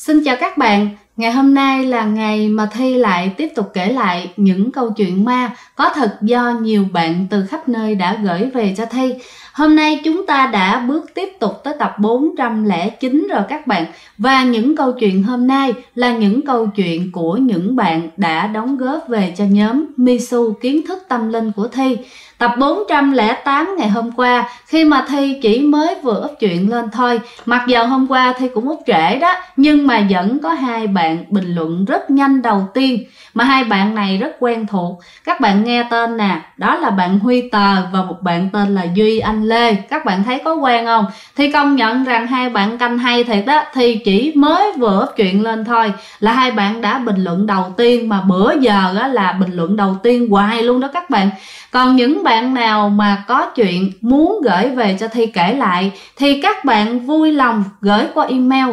Xin chào các bạn, ngày hôm nay là ngày mà Thi lại tiếp tục kể lại những câu chuyện ma có thật do nhiều bạn từ khắp nơi đã gửi về cho Thi. Hôm nay chúng ta đã bước tiếp tục tới tập 409 rồi các bạn. Và những câu chuyện hôm nay là những câu chuyện của những bạn đã đóng góp về cho nhóm Misu Kiến thức tâm linh của Thi. Tập 408 ngày hôm qua, khi mà Thi chỉ mới vừa up chuyện lên thôi, mặc dù hôm qua Thi cũng up trễ đó, nhưng mà vẫn có hai bạn bình luận rất nhanh đầu tiên, mà hai bạn này rất quen thuộc. Các bạn nghe tên nè, đó là bạn Huy Tờ và một bạn tên là Duy Anh Lê. Các bạn thấy có quen không? Thi công nhận rằng hai bạn canh hay thiệt đó. Thi chỉ mới vừa up chuyện lên thôi là hai bạn đã bình luận đầu tiên, mà bữa giờ đó là bình luận đầu tiên hoài luôn đó các bạn. Còn những bạn nào mà có chuyện muốn gửi về cho Thi kể lại thì các bạn vui lòng gửi qua email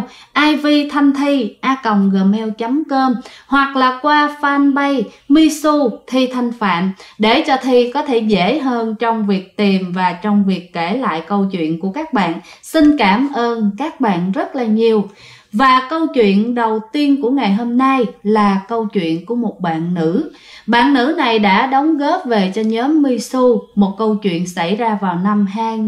ivthanthi@gmail.com hoặc là qua fanpage Misu Thi Thanh Phạm để cho Thi có thể dễ hơn trong việc tìm và trong việc kể lại câu chuyện của các bạn. Xin cảm ơn các bạn rất là nhiều. Và câu chuyện đầu tiên của ngày hôm nay là câu chuyện của một bạn nữ. Bạn nữ này đã đóng góp về cho nhóm Misu một câu chuyện xảy ra vào năm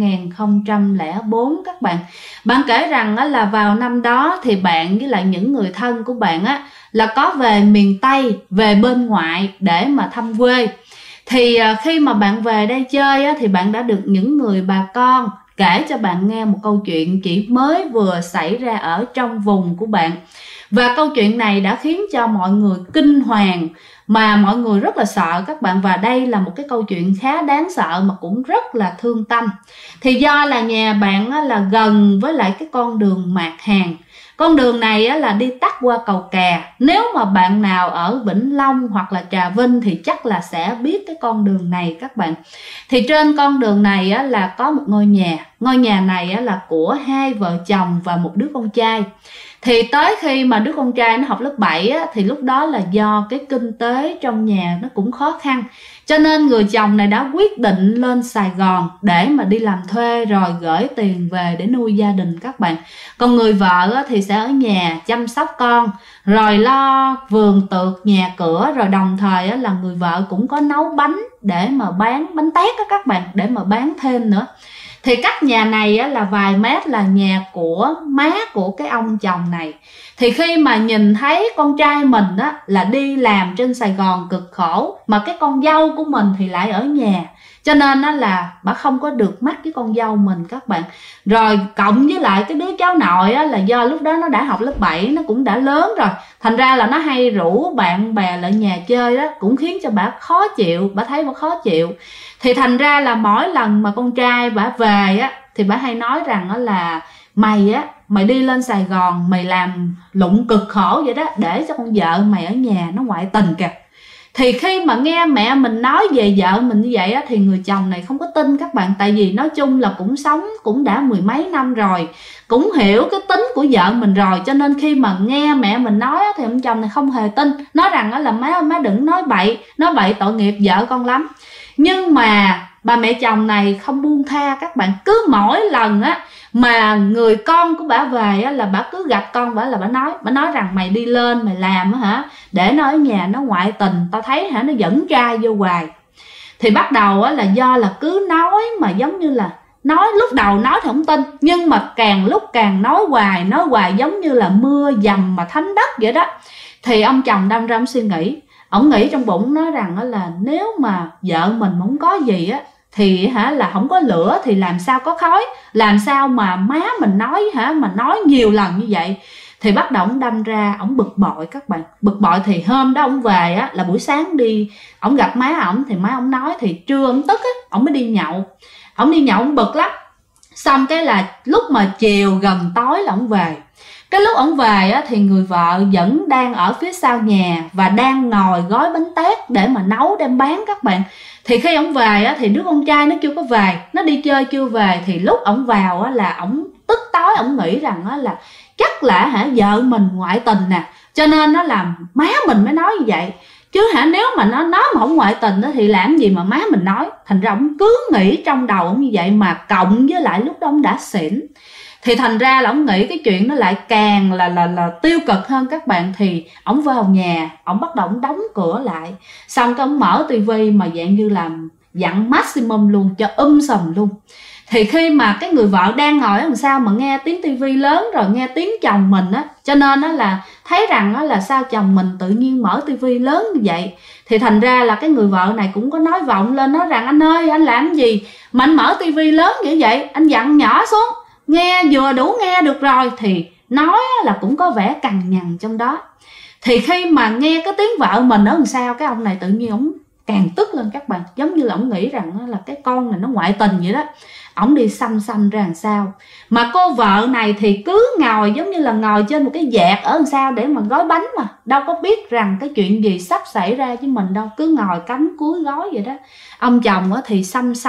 2004 các bạn. Bạn kể rằng là vào năm đó thì bạn với lại những người thân của bạn là có về miền Tây, về bên ngoại để mà thăm quê. Thì khi mà bạn về đây chơi thì bạn đã được những người bà con kể cho bạn nghe một câu chuyện chỉ mới vừa xảy ra ở trong vùng của bạn. Và câu chuyện này đã khiến cho mọi người kinh hoàng, mà mọi người rất là sợ các bạn. Và đây là một cái câu chuyện khá đáng sợ mà cũng rất là thương tâm. Thì do là nhà bạn là gần với lại cái con đường Mạc Hàng. Con đường này là đi tắt qua cầu Kè. Nếu mà bạn nào ở Vĩnh Long hoặc là Trà Vinh thì chắc là sẽ biết cái con đường này các bạn. Thì trên con đường này là có một ngôi nhà. Ngôi nhà này là của hai vợ chồng và một đứa con trai. Thì tới khi mà đứa con trai nó học lớp 7 thì lúc đó là do cái kinh tế trong nhà nó cũng khó khăn, cho nên người chồng này đã quyết định lên Sài Gòn để mà đi làm thuê rồi gửi tiền về để nuôi gia đình các bạn. Còn người vợ thì sẽ ở nhà chăm sóc con, rồi lo vườn tược nhà cửa, rồi đồng thời là người vợ cũng có nấu bánh để mà bán, bánh tét các bạn, để mà bán thêm nữa. Thì cách nhà này là vài mét là nhà của má của cái ông chồng này. Thì khi mà nhìn thấy con trai mình là đi làm trên Sài Gòn cực khổ, mà cái con dâu của mình thì lại ở nhà, cho nên là bà không có được mắt với con dâu mình các bạn. Rồi cộng với lại cái đứa cháu nội là do lúc đó nó đã học lớp 7, nó cũng đã lớn rồi, thành ra là nó hay rủ bạn bè lại nhà chơi đó, cũng khiến cho bà khó chịu, bà thấy bà khó chịu. Thì thành ra là mỗi lần mà con trai bà về thì bà hay nói rằng là mày đi lên Sài Gòn mày làm lụng cực khổ vậy đó, để cho con vợ mày ở nhà nó ngoại tình kìa. Thì khi mà nghe mẹ mình nói về vợ mình như vậy thì người chồng này không có tin các bạn. Tại vì nói chung là cũng sống cũng đã mười mấy năm rồi, cũng hiểu cái tính của vợ mình rồi, cho nên khi mà nghe mẹ mình nói thì ông chồng này không hề tin, nói rằng là má đừng nói bậy tội nghiệp vợ con lắm. Nhưng mà bà mẹ chồng này không buông tha các bạn. Cứ mỗi lần mà người con của bà về là bà cứ gặp con bà là bà nói rằng mày đi lên mày làm để nó ở nhà nó ngoại tình, tao thấy nó dẫn trai vô hoài. Thì bắt đầu là do là cứ nói mà giống như là nói, lúc đầu nói thì không tin, nhưng mà càng lúc càng nói hoài giống như là mưa dầm mà thấm đất vậy đó. Thì ông chồng đâm ra ông suy nghĩ, ông nghĩ trong bụng nói rằng là nếu mà vợ mình không có gì thì là không có lửa thì làm sao có khói, làm sao mà má mình nói mà nói nhiều lần như vậy. Thì bắt đầu ông đâm ra ông bực bội các bạn. Bực bội thì hôm đó ông về là buổi sáng đi, ông gặp má ổng thì má ổng nói, thì trưa ông tức ông mới đi nhậu. Ông đi nhậu ông bực lắm. Xong cái là lúc mà chiều gần tối là ông về. Cái lúc ổng về thì người vợ vẫn đang ở phía sau nhà và đang ngồi gói bánh tét để mà nấu đem bán các bạn. Thì khi ổng về thì đứa con trai nó chưa có về, nó đi chơi chưa về. Thì lúc ổng vào là ổng tức tối, ổng nghĩ rằng là chắc là vợ mình ngoại tình nè, cho nên nó làm má mình mới nói như vậy. Chứ nếu mà nó nói mà không ngoại tình thì làm gì mà má mình nói. Thành ra ổng cứ nghĩ trong đầu ổng như vậy, mà cộng với lại lúc đó ổng đã xỉn. Thì thành ra là ổng nghĩ cái chuyện nó lại càng là tiêu cực hơn các bạn. Thì ổng vào nhà, ổng bắt đầu ổng đóng cửa lại, xong cái ổng mở tivi mà dạng như là dặn maximum luôn, cho sầm luôn. Thì khi mà cái người vợ đang ngồi ở đằng sau mà nghe tiếng tivi lớn rồi, nghe tiếng chồng mình á, cho nên á là thấy rằng á là sao chồng mình tự nhiên mở tivi lớn như vậy. Thì thành ra là cái người vợ này cũng có nói vọng lên, nói rằng anh ơi, anh làm gì mà anh mở tivi lớn như vậy, anh dặn nhỏ xuống, nghe vừa đủ nghe được rồi. Thì nói là cũng có vẻ cằn nhằn trong đó. Thì khi mà nghe cái tiếng vợ mình ở đằng sau, cái ông này tự nhiên ổng càng tức lên các bạn. Giống như là ổng nghĩ rằng là cái con này nó ngoại tình vậy đó. Ổng đi xăm ra đằng sau. Mà cô vợ này thì cứ ngồi giống như là ngồi trên một cái vẹt ở đằng sau để mà gói bánh, mà đâu có biết rằng cái chuyện gì sắp xảy ra với mình đâu, cứ ngồi cắm cúi gói vậy đó. Ông chồng thì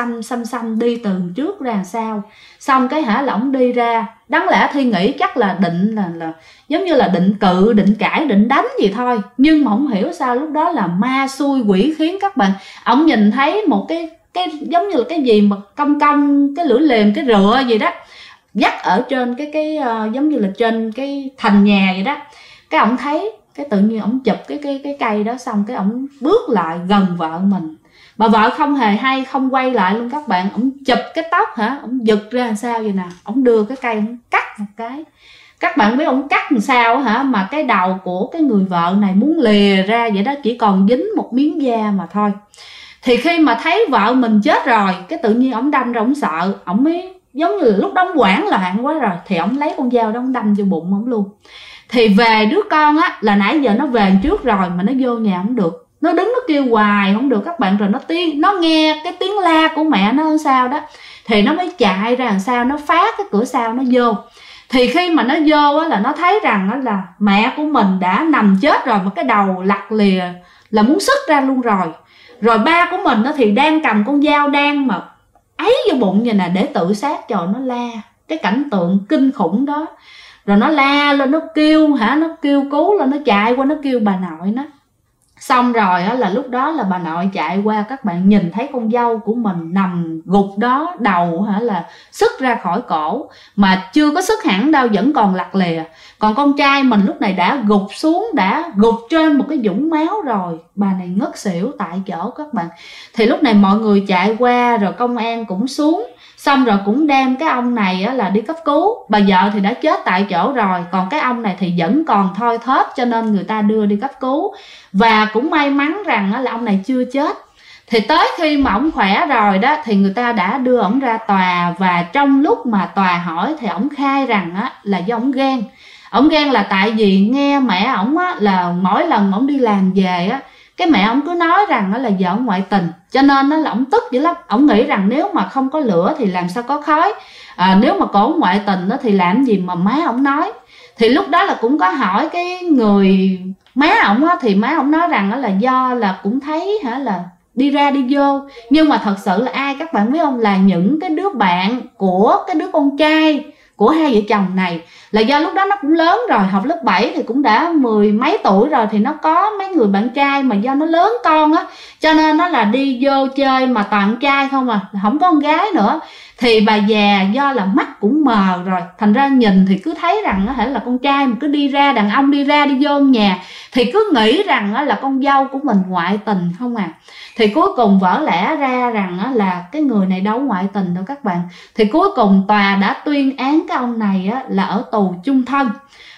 xăm đi từ trước ra đằng sau. Xong cái là ổng đi ra, đáng lẽ Thi nghĩ chắc là định là giống như là định cự, định cãi, định đánh gì thôi. Nhưng mà không hiểu sao lúc đó là ma xui quỷ khiến các bạn. Ổng nhìn thấy một cái giống như là cái gì mà cong cái lưỡi liềm, cái rựa gì đó dắt ở trên cái giống như là trên cái thành nhà vậy đó. Cái ổng thấy, cái tự nhiên ổng chụp cái cây đó, xong cái ổng bước lại gần vợ mình. Bà vợ không hề hay, không quay lại luôn các bạn. Ổng chụp cái tóc ổng giật ra làm sao vậy nè, ổng đưa cái cây ổng cắt một cái. Các bạn biết ổng cắt làm sao mà cái đầu của cái người vợ này muốn lìa ra vậy đó, chỉ còn dính một miếng da mà thôi. Thì khi mà thấy vợ mình chết rồi, cái tự nhiên ổng đâm ra, ổng sợ, ổng mới giống như là lúc đó ổng hoảng loạn quá rồi, thì ổng lấy con dao đó ổng đâm vô bụng ổng luôn. Thì về đứa con là nãy giờ nó về trước rồi mà nó vô nhà không được, nó đứng nó kêu hoài không được các bạn. Rồi nó nghe cái tiếng la của mẹ nó làm sao đó, thì nó mới chạy ra làm sao, nó phá cái cửa sau nó vô. Thì khi mà nó vô là nó thấy rằng là mẹ của mình đã nằm chết rồi, mà cái đầu lặt lìa là muốn sứt ra luôn rồi. Rồi ba của mình thì đang cầm con dao, đang mà ấy vô bụng vậy nè để tự sát. Trời, nó la, cái cảnh tượng kinh khủng đó. Rồi nó la lên, nó kêu nó kêu cứu lên, nó chạy qua nó kêu bà nội nó. Xong rồi là lúc đó là bà nội chạy qua, các bạn nhìn thấy con dâu của mình nằm gục đó, đầu là sứt ra khỏi cổ, mà chưa có sứt hẳn đâu, vẫn còn lặt lìa. Còn con trai mình lúc này đã gục xuống, đã gục trên một cái vũng máu rồi. Bà này ngất xỉu tại chỗ các bạn. Thì lúc này mọi người chạy qua, rồi công an cũng xuống, xong rồi cũng đem cái ông này là đi cấp cứu. Bà vợ thì đã chết tại chỗ rồi, còn cái ông này thì vẫn còn thoi thóp, cho nên người ta đưa đi cấp cứu. Và cũng may mắn rằng là ông này chưa chết. Thì tới khi mà ổng khỏe rồi đó, thì người ta đã đưa ổng ra tòa. Và trong lúc mà tòa hỏi thì ổng khai rằng là do ổng ghen. Ổng ghen là tại vì nghe mẹ ổng là mỗi lần ổng đi làm về cái mẹ ổng cứ nói rằng là vợ ổng ngoại tình, cho nên là ổng tức dữ lắm. Ổng nghĩ rằng nếu mà không có lửa thì làm sao có khói, nếu mà cổ ngoại tình thì làm gì mà má ổng nói. Thì lúc đó là cũng có hỏi cái người má ổng thì má ổng nói rằng là do là cũng thấy là đi ra đi vô. Nhưng mà thật sự là ai các bạn biết không, là những cái đứa bạn của cái đứa con trai của hai vợ chồng này, là do lúc đó nó cũng lớn rồi, học lớp 7 thì cũng đã 10 mấy tuổi rồi, thì nó có mấy người bạn trai, mà do nó lớn con cho nên nó là đi vô chơi mà toàn trai không không có con gái nữa. Thì bà già do là mắt cũng mờ rồi, thành ra nhìn thì cứ thấy rằng là con trai mà cứ đi ra, đàn ông đi ra đi vô nhà, thì cứ nghĩ rằng là con dâu của mình ngoại tình không Thì cuối cùng vỡ lẽ ra rằng là cái người này đâu ngoại tình đâu các bạn. Thì cuối cùng tòa đã tuyên án cái ông này là ở tù chung thân.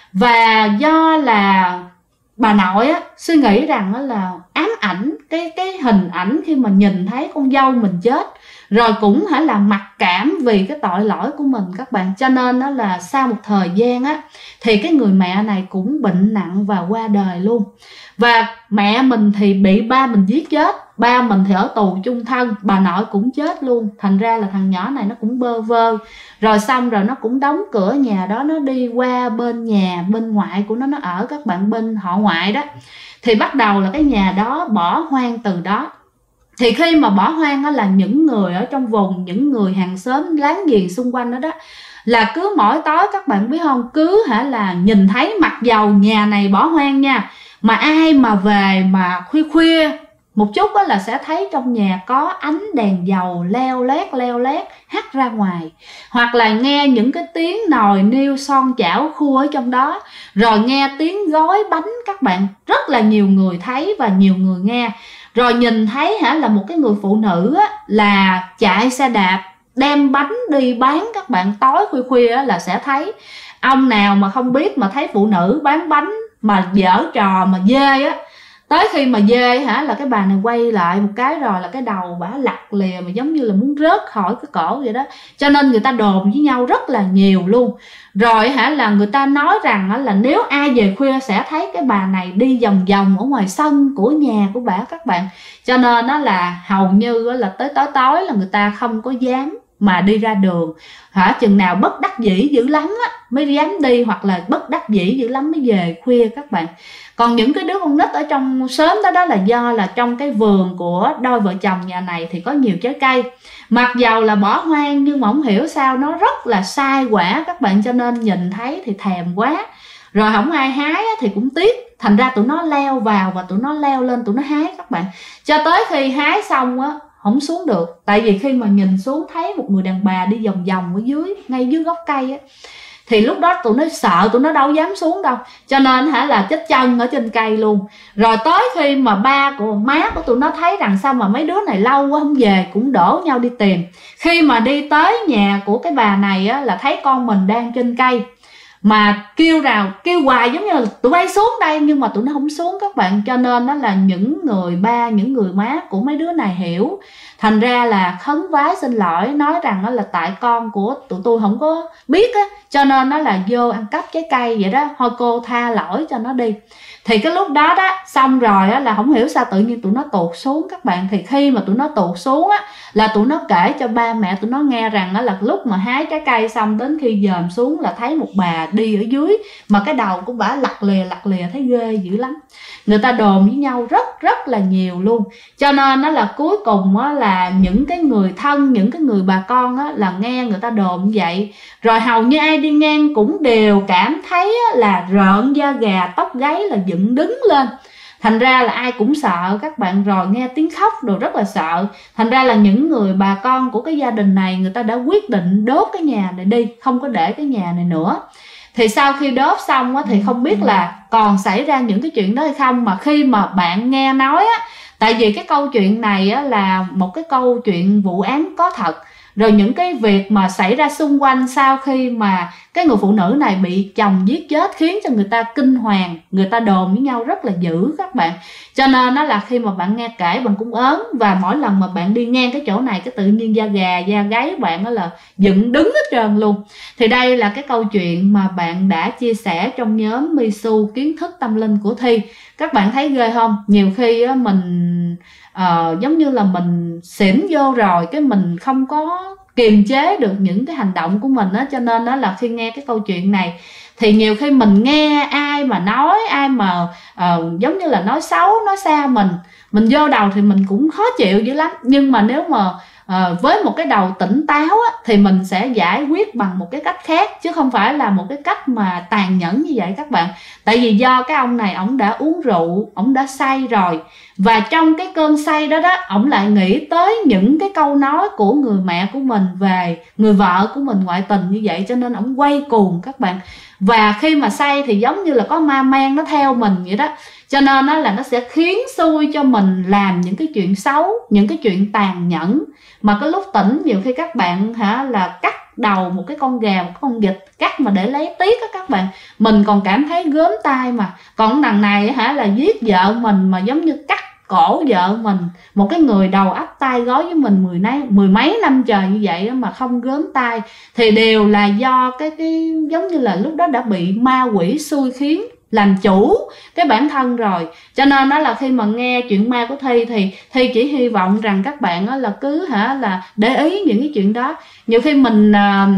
Và do là bà nội suy nghĩ rằng là ám ảnh cái hình ảnh khi mà nhìn thấy con dâu mình chết, rồi cũng là mặc cảm vì cái tội lỗi của mình các bạn. Cho nên là sau một thời gian thì cái người mẹ này cũng bệnh nặng và qua đời luôn. Và mẹ mình thì bị ba mình giết chết, ba mình thì ở tù chung thân, bà nội cũng chết luôn. Thành ra là thằng nhỏ này nó cũng bơ vơ. Rồi xong rồi nó cũng đóng cửa nhà đó, nó đi qua bên nhà bên ngoại của nó ở các bạn, bên họ ngoại đó. Thì bắt đầu là cái nhà đó bỏ hoang từ đó. Thì khi mà bỏ hoang là những người ở trong vùng, những người hàng xóm láng giềng xung quanh đó là cứ mỗi tối các bạn biết không, cứ là nhìn thấy mặc dầu nhà này bỏ hoang nha, mà ai mà về mà khuya khuya một chút đó là sẽ thấy trong nhà có ánh đèn dầu leo lét hắt ra ngoài, hoặc là nghe những cái tiếng nồi niêu son chảo khua ở trong đó, rồi nghe tiếng gói bánh các bạn. Rất là nhiều người thấy và nhiều người nghe. Rồi nhìn thấy là một cái người phụ nữ là chạy xe đạp đem bánh đi bán các bạn. Tối khuya là sẽ thấy. Ông nào mà không biết mà thấy phụ nữ bán bánh mà dở trò mà dê tới khi mà dê là cái bà này quay lại một cái rồi là cái đầu bả lặt lìa mà giống như là muốn rớt khỏi cái cổ vậy đó. Cho nên người ta đồn với nhau rất là nhiều luôn. Rồi là người ta nói rằng là nếu ai về khuya sẽ thấy cái bà này đi vòng vòng ở ngoài sân của nhà của bả các bạn. Cho nên là hầu như là tới tối là người ta không có dám mà đi ra đường. Chừng nào bất đắc dĩ dữ lắm mới dám đi, hoặc là bất đắc dĩ dữ lắm mới về khuya các bạn. Còn những cái đứa con nít ở trong xóm đó là do là trong cái vườn của đôi vợ chồng nhà này thì có nhiều trái cây. Mặc dầu là bỏ hoang nhưng mà không hiểu sao nó rất là sai quả các bạn, cho nên nhìn thấy thì thèm quá. Rồi không ai hái thì cũng tiếc, thành ra tụi nó leo vào và tụi nó leo lên tụi nó hái các bạn. Cho tới khi hái xong không xuống được, tại vì khi mà nhìn xuống thấy một người đàn bà đi vòng vòng ở dưới, ngay dưới gốc cây thì lúc đó tụi nó sợ, tụi nó đâu dám xuống đâu, cho nên là chết chân ở trên cây luôn. Rồi tới khi mà má của tụi nó thấy rằng sao mà mấy đứa này lâu quá không về, cũng đổ nhau đi tìm. Khi mà đi tới nhà của cái bà này là thấy con mình đang trên cây mà kêu kêu hoài giống như là tụi bay xuống đây, nhưng mà tụi nó không xuống các bạn. Cho nên là những người ba, những người má của mấy đứa này hiểu, thành ra là khấn vái xin lỗi, nói rằng là tại con của tụi tôi không có biết cho nên nó là vô ăn cắp trái cây vậy đó, thôi cô tha lỗi cho nó đi. Thì cái lúc đó xong rồi là không hiểu sao tự nhiên tụi nó tụt xuống các bạn. Thì khi mà tụi nó tụt xuống là tụi nó kể cho ba mẹ tụi nó nghe rằng là lúc mà hái trái cây xong đến khi dòm xuống là thấy một bà đi ở dưới mà cái đầu của bả lặt lìa thấy ghê dữ lắm. Người ta đồn với nhau rất là nhiều luôn. Cho nên là cuối cùng là những cái người thân, những cái người bà con là nghe người ta đồn như vậy, rồi hầu như ai đi ngang cũng đều cảm thấy là rợn da gà, tóc gáy là dựng đứng lên. Thành ra là ai cũng sợ các bạn, rồi nghe tiếng khóc rồi rất là sợ. Thành ra là những người bà con của cái gia đình này người ta đã quyết định đốt cái nhà này đi, không có để cái nhà này nữa. Thì sau khi đốt xong thì không biết là còn xảy ra những cái chuyện đó hay không, mà khi mà bạn nghe nói tại vì cái câu chuyện này là một cái câu chuyện vụ án có thật. Rồi những cái việc mà xảy ra xung quanh sau khi mà cái người phụ nữ này bị chồng giết chết khiến cho người ta kinh hoàng, người ta đồn với nhau rất là dữ các bạn. Cho nên là khi mà bạn nghe kể bạn cũng ớn, và mỗi lần mà bạn đi ngang cái chỗ này cái tự nhiên da gà, da gáy bạn là dựng đứng hết trơn luôn. Thì đây là cái câu chuyện mà bạn đã chia sẻ trong nhóm Misu Kiến Thức Tâm Linh của Thi. Các bạn thấy ghê không? Nhiều khi mình giống như là mình xỉn vô rồi cái mình không có kiềm chế được những cái hành động của mình cho nên là khi nghe cái câu chuyện này thì nhiều khi mình nghe ai mà nói, ai mà giống như là nói xấu, nói xa mình vô đầu thì mình cũng khó chịu dữ lắm. Nhưng mà nếu mà với một cái đầu tỉnh táo thì mình sẽ giải quyết bằng một cái cách khác, chứ không phải là một cái cách mà tàn nhẫn như vậy các bạn. Tại vì do cái ông này ổng đã uống rượu, ổng đã say rồi, và trong cái cơn say đó ổng lại nghĩ tới những cái câu nói của người mẹ của mình về người vợ của mình ngoại tình như vậy, cho nên ổng quay cuồng các bạn. Và khi mà say thì giống như là có ma men nó theo mình vậy đó, cho nên là nó sẽ khiến xui cho mình làm những cái chuyện xấu, những cái chuyện tàn nhẫn. Mà cái lúc tỉnh nhiều khi các bạn là cắt đầu một cái con gà, một con vịt, cắt mà để lấy tiếc các bạn, mình còn cảm thấy gớm tay. Mà còn đằng này là giết vợ mình mà giống như cắt cổ vợ mình, một cái người đầu ấp tay gói với mình mười mấy năm trời như vậy mà không gớm tay, thì đều là do cái giống như là lúc đó đã bị ma quỷ xui khiến làm chủ cái bản thân rồi. Cho nên là khi mà nghe chuyện ma của Thi thì Thi chỉ hy vọng rằng các bạn là cứ là để ý những cái chuyện đó. Nhiều khi mình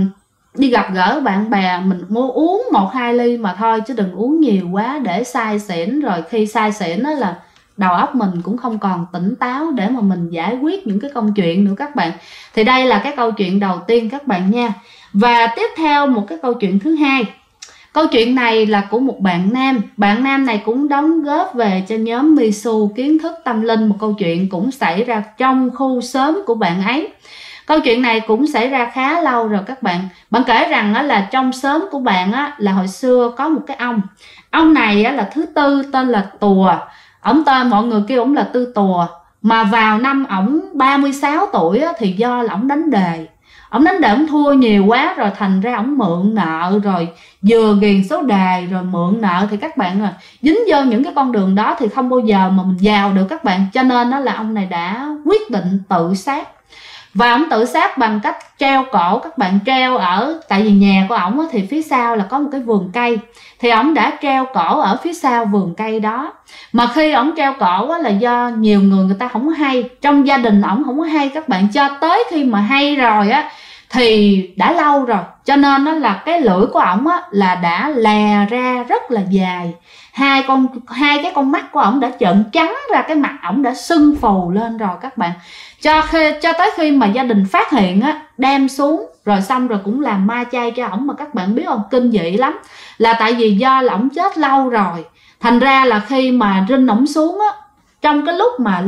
đi gặp gỡ bạn bè mình mua uống 1-2 ly mà thôi, chứ đừng uống nhiều quá để say xỉn. Rồi khi say xỉn là đầu óc mình cũng không còn tỉnh táo để mà mình giải quyết những cái công chuyện nữa các bạn. Thì đây là cái câu chuyện đầu tiên các bạn nha. Và tiếp theo một cái câu chuyện thứ hai Câu chuyện này là của một bạn nam. Bạn nam này cũng đóng góp về cho nhóm Misu kiến thức tâm linh. Một câu chuyện cũng xảy ra trong khu xóm của bạn ấy. Câu chuyện này cũng xảy ra khá lâu rồi các bạn. Bạn kể rằng là trong xóm của bạn là hồi xưa có một cái ông này là thứ tư, tên là Tùa. Ông tên mọi người kêu ông là Tư Tùa. Mà vào năm ổng 36 tuổi thì do là ổng đánh đề. Ông thua nhiều quá rồi, thành ra ổng mượn nợ, rồi vừa ghiền số đề rồi mượn nợ. Thì các bạn dính vô những cái con đường đó thì không bao giờ mà mình giàu được các bạn. Cho nên là ông này đã quyết định tự sát. Và ông tự sát bằng cách treo cổ. Các bạn, treo ở, tại vì nhà của ổng thì phía sau là có một cái vườn cây, thì ổng đã treo cổ ở phía sau vườn cây đó. Mà khi ổng treo cổ là do nhiều người ta không có hay, trong gia đình ổng không có hay các bạn, cho tới khi mà hay rồi thì đã lâu rồi. Cho nên là cái lưỡi của ổng là đã lè ra rất là dài. Hai cái con mắt của ổng đã trợn trắng ra, cái mặt ổng đã sưng phù lên rồi các bạn. Cho tới khi mà gia đình phát hiện đem xuống rồi, xong rồi cũng làm ma chay cho ổng. Mà các bạn biết không, kinh dị lắm. Là tại vì do là ổng chết lâu rồi, thành ra là khi mà rinh ổng xuống trong cái lúc mà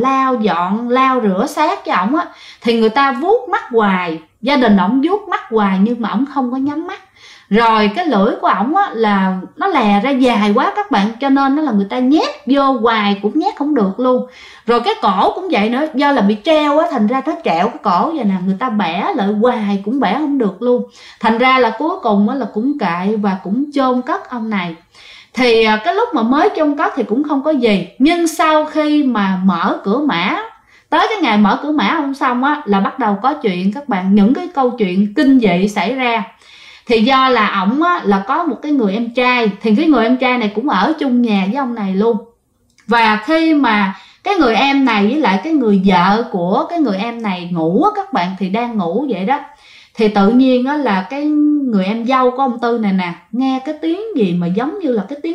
lau rửa xác cho ổng thì người ta vuốt mắt hoài, gia đình ổng vuốt mắt hoài nhưng mà ổng không có nhắm mắt. Rồi cái lưỡi của ổng là nó lè ra dài quá các bạn, cho nên là người ta nhét vô hoài cũng nhét không được luôn. Rồi cái cổ cũng vậy nữa, do là bị treo thành ra nó trẹo cái cổ vậy nè, người ta bẻ lại hoài cũng bẻ không được luôn. Thành ra là cuối cùng là cũng kệ và cũng chôn cất ông này. Thì cái lúc mà mới chôn cất thì cũng không có gì, nhưng sau khi mà mở cửa mã, tới cái ngày mở cửa mã không xong là bắt đầu có chuyện các bạn, những cái câu chuyện kinh dị xảy ra. Thì do là ổng là có một cái người em trai, thì cái người em trai này cũng ở chung nhà với ông này luôn. Và khi mà cái người em này với lại cái người vợ của cái người em này ngủ các bạn, thì đang ngủ vậy đó, thì tự nhiên là cái người em dâu của ông Tư này nè, nghe cái tiếng gì mà giống như là cái tiếng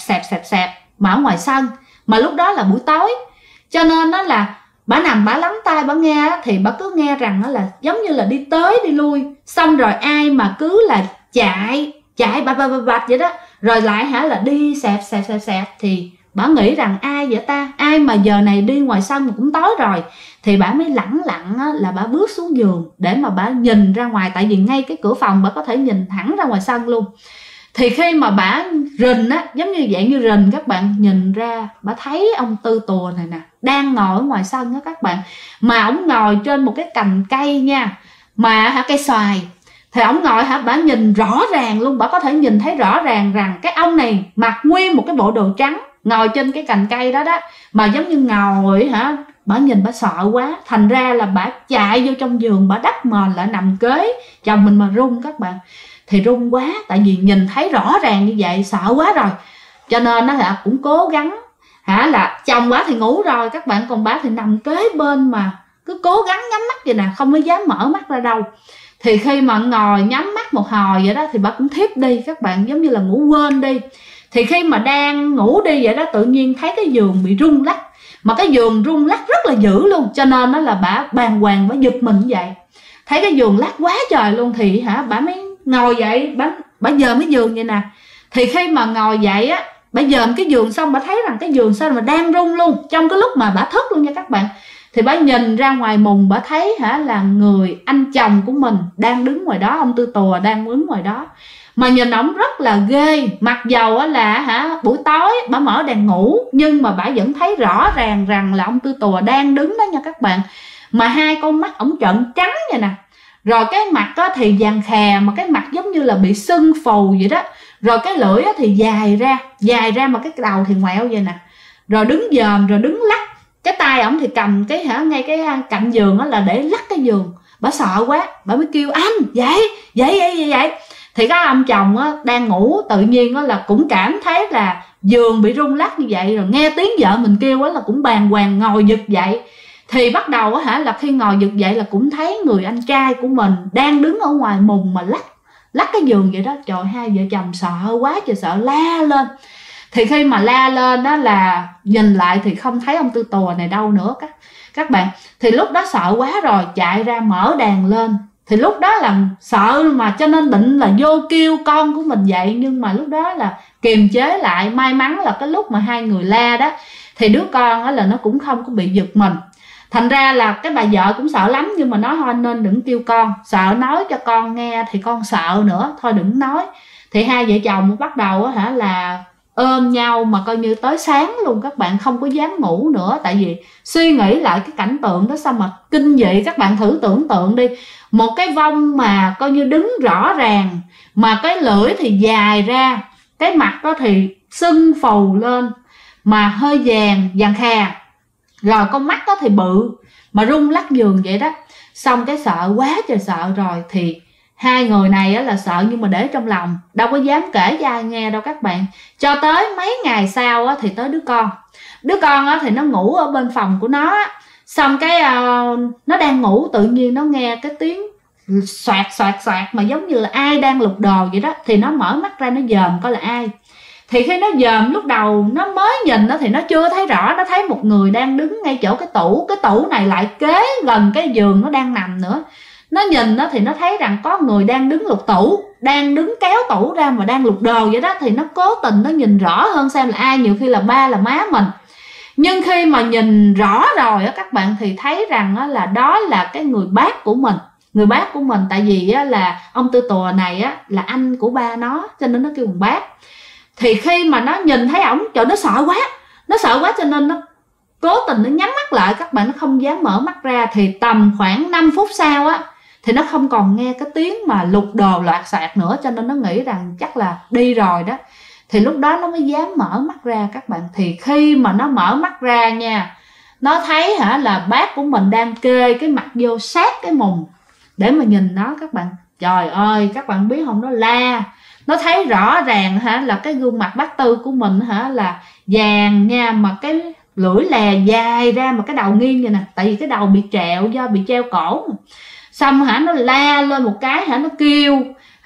xẹp mà ở ngoài sân. Mà lúc đó là buổi tối, cho nên là bà nằm bà lắng tai bà nghe, thì bà cứ nghe rằng là giống như là đi tới đi lui, xong rồi ai mà cứ là chạy bạch vậy đó, rồi lại là đi xẹp. Thì bà nghĩ rằng ai vậy ta, ai mà giờ này đi ngoài sân mà cũng tối rồi. Thì bà mới lẳng lặng là bà bước xuống giường để mà bà nhìn ra ngoài, tại vì ngay cái cửa phòng bà có thể nhìn thẳng ra ngoài sân luôn. Thì khi mà bà rình giống như dạng như rình các bạn, nhìn ra bà thấy ông Tư Tùa này nè đang ngồi ở ngoài sân các bạn. Mà ổng ngồi trên một cái cành cây nha, mà cây xoài. Thì ổng ngồi bà nhìn rõ ràng luôn, bà có thể nhìn thấy rõ ràng rằng cái ông này mặc nguyên một cái bộ đồ trắng, ngồi trên cái cành cây đó mà giống như ngồi bà nhìn bà sợ quá, thành ra là bà chạy vô trong giường, bà đắp mền lại nằm kế chồng mình mà run các bạn. Thì run quá, tại vì nhìn thấy rõ ràng như vậy, sợ quá rồi. Cho nên là cũng cố gắng là chồng bà thì ngủ rồi các bạn, còn bà thì nằm kế bên mà cứ cố gắng nhắm mắt vậy nè, không có dám mở mắt ra đâu. Thì khi mà ngồi nhắm mắt một hồi vậy đó thì bà cũng thiếp đi các bạn, giống như là ngủ quên đi. Thì khi mà đang ngủ đi vậy đó, tự nhiên thấy cái giường bị rung lắc, mà cái giường rung lắc rất là dữ luôn. Cho nên là bà bàng hoàng, bà giật mình vậy, thấy cái giường lắc quá trời luôn. Thì bà mới ngồi dậy, bà dòm cái giường vậy nè. Thì khi mà ngồi dậy bà dòm cái giường xong, bà thấy rằng cái giường sao mà đang rung luôn, trong cái lúc mà bà thức luôn nha các bạn. Thì bà nhìn ra ngoài mùng, bà thấy là người anh chồng của mình đang đứng ngoài đó, ông Tư Tùa đang đứng ngoài đó. Mà nhìn ổng rất là ghê, mặc dầu là buổi tối bà mở đèn ngủ, nhưng mà bà vẫn thấy rõ ràng rằng là ông Tư Tùa đang đứng đó nha các bạn. Mà hai con mắt ổng trợn trắng vậy nè, rồi cái mặt thì vàng khè, mà cái mặt giống như là bị sưng phù vậy đó. Rồi cái lưỡi thì dài ra mà cái đầu thì ngoẹo vậy nè. Rồi đứng dòm, rồi đứng lắc. Cái tay ổng thì cầm cái ngay cái cạnh giường là để lắc cái giường. Bà sợ quá, bà mới kêu anh vậy. Thì cái ông chồng đang ngủ, tự nhiên là cũng cảm thấy là giường bị rung lắc như vậy. Rồi nghe tiếng vợ mình kêu là cũng bàng hoàng ngồi giật dậy. Thì bắt đầu là khi ngồi giật dậy là cũng thấy người anh trai của mình đang đứng ở ngoài mùng mà lắc cái giường vậy đó. Trời, hai vợ chồng sợ quá trời sợ, la lên. Thì khi mà la lên đó là nhìn lại thì không thấy ông Tư Tùa này đâu nữa các bạn. Thì lúc đó sợ quá rồi, chạy ra mở đèn lên, Thì lúc đó là sợ mà, cho nên định là vô kêu con của mình dậy, nhưng mà lúc đó là kiềm chế lại. May mắn là cái lúc mà hai người la đó thì đứa con đó là nó cũng không có bị giật mình. Thành ra là cái bà vợ cũng sợ lắm, nhưng mà nói thôi nên đừng kêu con, sợ nói cho con nghe thì con sợ nữa, thôi đừng nói. Thì hai vợ chồng bắt đầu là ôm nhau mà coi như tới sáng luôn các bạn, không có dám ngủ nữa. Tại vì suy nghĩ lại cái cảnh tượng đó sao mà kinh dị. Các bạn thử tưởng tượng đi, một cái vong mà coi như đứng rõ ràng, mà cái lưỡi thì dài ra, cái mặt đó thì sưng phù lên, mà hơi vàng khè, rồi con mắt đó thì bự, mà rung lắc giường vậy đó. Xong cái sợ quá trời sợ rồi, thì hai người này là sợ nhưng mà để trong lòng, đâu có dám kể cho ai nghe đâu các bạn. Cho tới mấy ngày sau thì tới đứa con thì nó ngủ ở bên phòng của nó. Xong cái nó đang ngủ, tự nhiên nó nghe cái tiếng xoạt mà giống như là ai đang lục đồ vậy đó. Thì nó mở mắt ra nó dòm coi là ai. Thì khi nó dòm, lúc đầu nó mới nhìn thì nó chưa thấy rõ, nó thấy một người đang đứng ngay chỗ cái tủ này lại kế gần cái giường nó đang nằm nữa. Nó nhìn thì nó thấy rằng có người đang đứng lục tủ, đang đứng kéo tủ ra mà đang lục đồ vậy đó. Thì nó cố tình nó nhìn rõ hơn xem là ai, nhiều khi là ba là má mình. Nhưng khi mà nhìn rõ rồi các bạn thì thấy rằng là đó là cái người bác của mình. Người bác của mình, tại vì là ông Tư Tùa này là anh của ba nó, cho nên nó kêu bằng bác. Thì khi mà nó nhìn thấy ổng, trời, nó sợ quá cho nên nó cố tình nó nhắm mắt lại các bạn, nó không dám mở mắt ra. Thì tầm khoảng 5 phút sau thì nó không còn nghe cái tiếng mà lục đồ loạt soạt nữa, cho nên nó nghĩ rằng chắc là đi rồi đó. Thì lúc đó nó mới dám mở mắt ra các bạn. Thì khi mà nó mở mắt ra nha, nó thấy là bác của mình đang kê cái mặt vô sát cái mùng để mà nhìn nó các bạn. Trời ơi, các bạn biết không, nó la. Nó thấy rõ ràng là cái gương mặt bác Tư của mình là vàng nha, mà cái lưỡi lè dài ra, mà cái đầu nghiêng vậy nè, tại vì cái đầu bị trẹo do bị treo cổ. Xong nó la lên một cái, nó kêu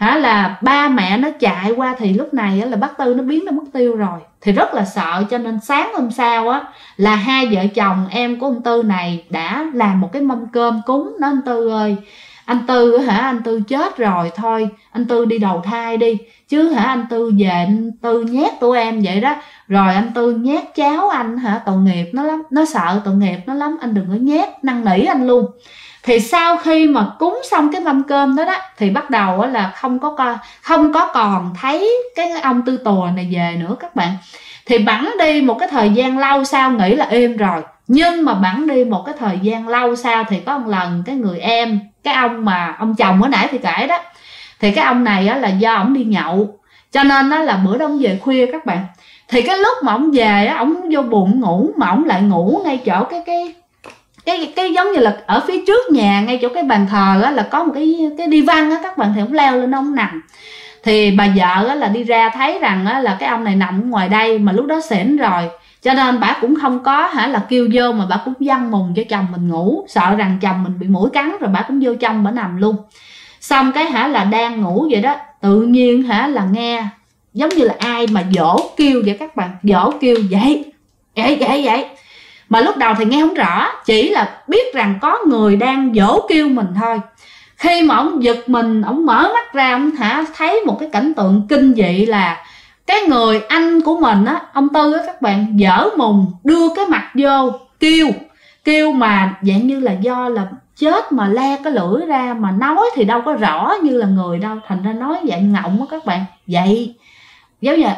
là ba mẹ nó chạy qua. Thì lúc này là bác Tư nó biến nó mất tiêu rồi. Thì rất là sợ, cho nên sáng hôm sau là hai vợ chồng em của ông Tư này đã làm một cái mâm cơm cúng. Nói anh Tư ơi, anh Tư anh Tư chết rồi, thôi anh Tư đi đầu thai đi, chứ anh Tư về anh Tư nhét tụi em vậy đó. Rồi anh Tư nhét cháu anh tội nghiệp nó lắm, nó sợ tội nghiệp nó lắm, anh đừng có nhét, năn nỉ anh luôn. Thì sau khi mà cúng xong cái mâm cơm đó thì bắt đầu là không có còn thấy cái ông Tư Tùa này về nữa các bạn. Thì bẵng đi một cái thời gian lâu sau, nghĩ là êm rồi. Nhưng mà bẵng đi một cái thời gian lâu sau thì có một lần cái người em, cái ông mà ông chồng ở nãy thì kể đó, thì cái ông này là do ổng đi nhậu, cho nên là bữa đó ổng về khuya các bạn. Thì cái lúc mà ổng về ổng vô buồng ngủ, mà ổng lại ngủ ngay chỗ cái giống như là ở phía trước nhà, ngay chỗ cái bàn thờ là có một cái đi văn các bạn. Thì ổng leo lên ổng nằm. Thì bà vợ là đi ra thấy rằng là cái ông này nằm ở ngoài đây, mà lúc đó xỉn rồi, cho nên bà cũng không có là kêu vô, mà bà cũng văng mùng cho chồng mình ngủ, sợ rằng chồng mình bị muỗi cắn, rồi bà cũng vô trong bà nằm luôn. Xong cái là đang ngủ vậy đó, tự nhiên là nghe giống như là ai mà dỗ kêu vậy các bạn, dỗ kêu vậy. Mà lúc đầu thì nghe không rõ, chỉ là biết rằng có người đang dỗ kêu mình thôi. Khi mà ông giật mình, ông mở mắt ra, ông thấy một cái cảnh tượng kinh dị là cái người anh của mình ông Tư các bạn, dở mùng đưa cái mặt vô kêu mà dạng như là do là chết mà le cái lưỡi ra, mà nói thì đâu có rõ như là người đâu, thành ra nói dạng ngọng các bạn. Vậy giống như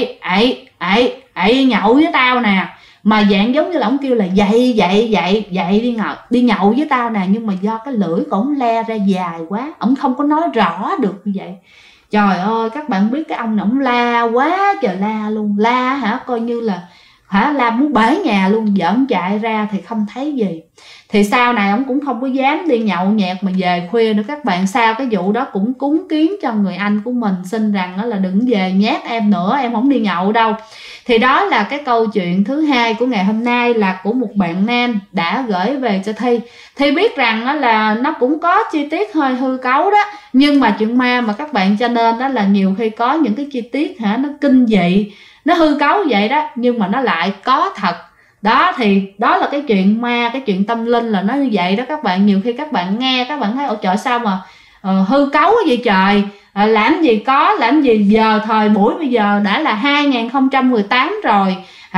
ậy nhậu với tao nè, mà dạng giống như là ông kêu là dậy đi nhậu với tao nè, nhưng mà do cái lưỡi của ổng le ra dài quá, ổng không có nói rõ được như vậy. Trời ơi, các bạn biết cái ông này ổng la quá trời la luôn, la coi như là la muốn bể nhà luôn. Vợ ổng chạy ra thì không thấy gì. Thì sau này ổng cũng không có dám đi nhậu nhẹt mà về khuya nữa các bạn. Sau cái vụ đó cũng cúng kiến cho người anh của mình, xin rằng là đừng về nhát em nữa, em không đi nhậu đâu. Thì đó là cái câu chuyện thứ hai của ngày hôm nay, là của một bạn nam đã gửi về cho Thi. Thi biết rằng là nó cũng có chi tiết hơi hư cấu đó, nhưng mà chuyện ma mà các bạn, cho nên đó là nhiều khi có những cái chi tiết nó kinh dị, nó hư cấu vậy đó, nhưng mà nó lại có thật. Đó thì đó là cái chuyện ma, cái chuyện tâm linh là nó như vậy đó các bạn. Nhiều khi các bạn nghe các bạn thấy ôi trời sao mà hư cấu vậy trời, làm gì có, làm gì giờ thời buổi bây giờ đã là 2018 rồi,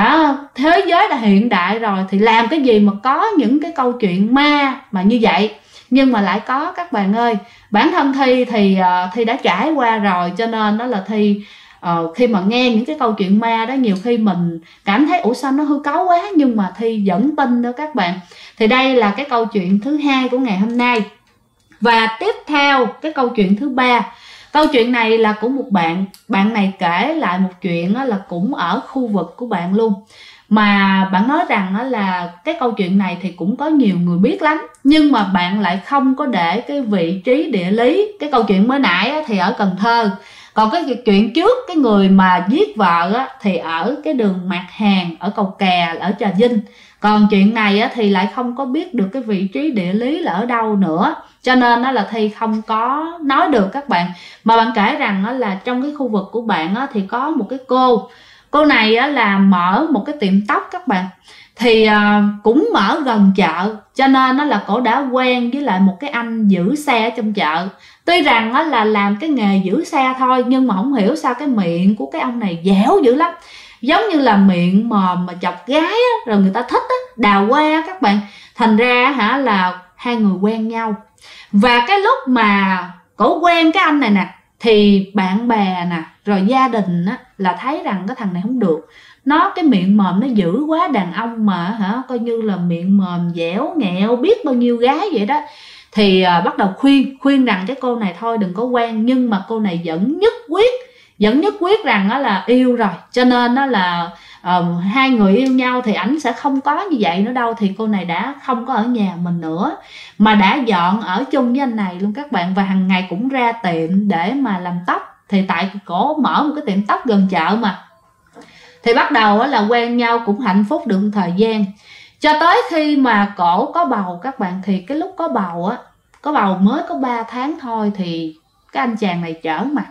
thế giới đã hiện đại rồi, thì làm cái gì mà có những cái câu chuyện ma mà như vậy. Nhưng mà lại có các bạn ơi. Bản thân Thi thì Thi đã trải qua rồi, cho nên đó là Thi khi mà nghe những cái câu chuyện ma đó, nhiều khi mình cảm thấy ủa sao nó hư cấu quá, nhưng mà Thi vẫn tin đó các bạn. Thì đây là cái câu chuyện thứ hai của ngày hôm nay. Và tiếp theo cái câu chuyện thứ ba. Câu chuyện này là của một bạn này kể lại một chuyện là cũng ở khu vực của bạn luôn. Mà bạn nói rằng là cái câu chuyện này thì cũng có nhiều người biết lắm, nhưng mà bạn lại không có để cái vị trí địa lý. Cái câu chuyện mới nãy thì ở Cần Thơ, còn cái chuyện trước cái người mà giết vợ thì ở cái đường Mạc Hàng ở Cầu Kè ở Trà Vinh. Còn chuyện này thì lại không có biết được cái vị trí địa lý là ở đâu nữa, cho nên là Thi không có nói được các bạn. Mà bạn kể rằng là trong cái khu vực của bạn thì có một cái cô này là mở một cái tiệm tóc các bạn. Thì cũng mở gần chợ, cho nên là cổ đã quen với lại một cái anh giữ xe ở trong chợ. Tuy rằng là làm cái nghề giữ xe thôi, nhưng mà không hiểu sao cái miệng của cái ông này dẻo dữ lắm, giống như là miệng mòm mà chọc gái rồi người ta thích đào qua các bạn. Thành ra là hai người quen nhau. Và cái lúc mà cổ quen cái anh này nè, thì bạn bè nè rồi gia đình là thấy rằng cái thằng này không được, nó cái miệng mồm nó dữ quá, đàn ông mà coi như là miệng mồm dẻo nghẹo biết bao nhiêu gái vậy đó. Thì bắt đầu khuyên rằng cái cô này thôi đừng có quen. Nhưng mà cô này vẫn nhất quyết rằng là yêu rồi, cho nên là hai người yêu nhau thì ảnh sẽ không có như vậy nữa đâu. Thì cô này đã không có ở nhà mình nữa, mà đã dọn ở chung với anh này luôn các bạn. Và hàng ngày cũng ra tiệm để mà làm tóc. Thì tại cổ mở một cái tiệm tóc gần chợ mà, thì bắt đầu là quen nhau cũng hạnh phúc được một thời gian. Cho tới khi mà cổ có bầu các bạn. Thì cái lúc có bầu mới có 3 tháng thôi, thì cái anh chàng này chở mặt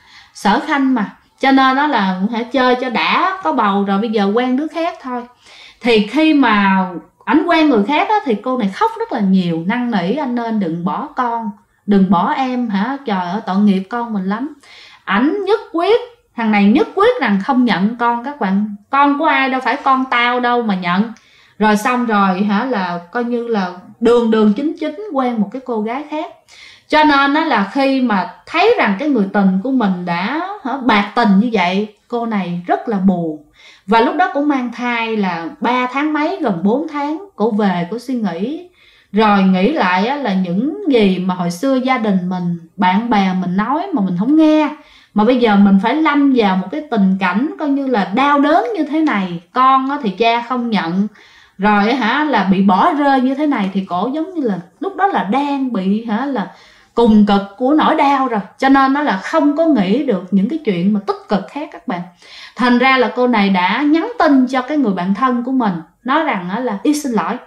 sở khanh mà, cho nên đó là hãy chơi cho đã, có bầu rồi bây giờ quen đứa khác thôi. Thì khi mà ảnh quen người khác thì cô này khóc rất là nhiều, năn nỉ anh nên đừng bỏ con, đừng bỏ em trời ơi tội nghiệp con mình lắm. Ảnh thằng này nhất quyết rằng không nhận con các bạn. Con của ai đâu phải con tao đâu mà nhận. Rồi xong rồi là coi như là đường chính quen một cái cô gái khác. Cho nên là khi mà thấy rằng cái người tình của mình đã bạc tình như vậy, cô này rất là buồn. Và lúc đó cũng mang thai là 3 tháng mấy, gần 4 tháng. Cô về cô suy nghĩ, rồi nghĩ lại là những gì mà hồi xưa gia đình mình, bạn bè mình nói mà mình không nghe, mà bây giờ mình phải lâm vào một cái tình cảnh coi như là đau đớn như thế này. Con thì cha không nhận, rồi là bị bỏ rơi như thế này. Thì cổ giống như là lúc đó là đang bị là cùng cực của nỗi đau rồi, cho nên nó là không có nghĩ được những cái chuyện mà tích cực khác các bạn. Thành ra là cô này đã nhắn tin cho cái người bạn thân của mình, nói rằng là y xin lỗi.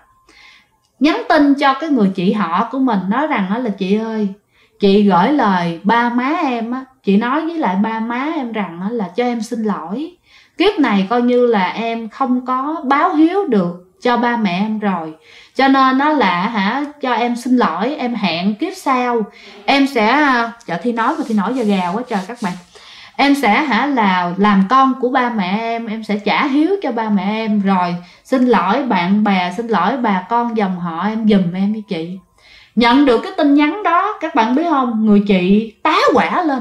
Nhắn tin cho cái người chị họ của mình, nói rằng là chị ơi, chị gửi lời ba má em chị nói với lại ba má em rằng là cho em xin lỗi. Kiếp này coi như là em không có báo hiếu được cho ba mẹ em rồi, cho nên nó là cho em xin lỗi. Em hẹn kiếp sau em sẽ Thi nói mà Thi nổi da gà quá trời các bạn. Em sẽ là làm con của ba mẹ em sẽ trả hiếu cho ba mẹ em. Rồi xin lỗi bạn bè, xin lỗi bà con dòng họ em giùm em với chị. Nhận được cái tin nhắn đó các bạn biết không, người chị tá hỏa lên.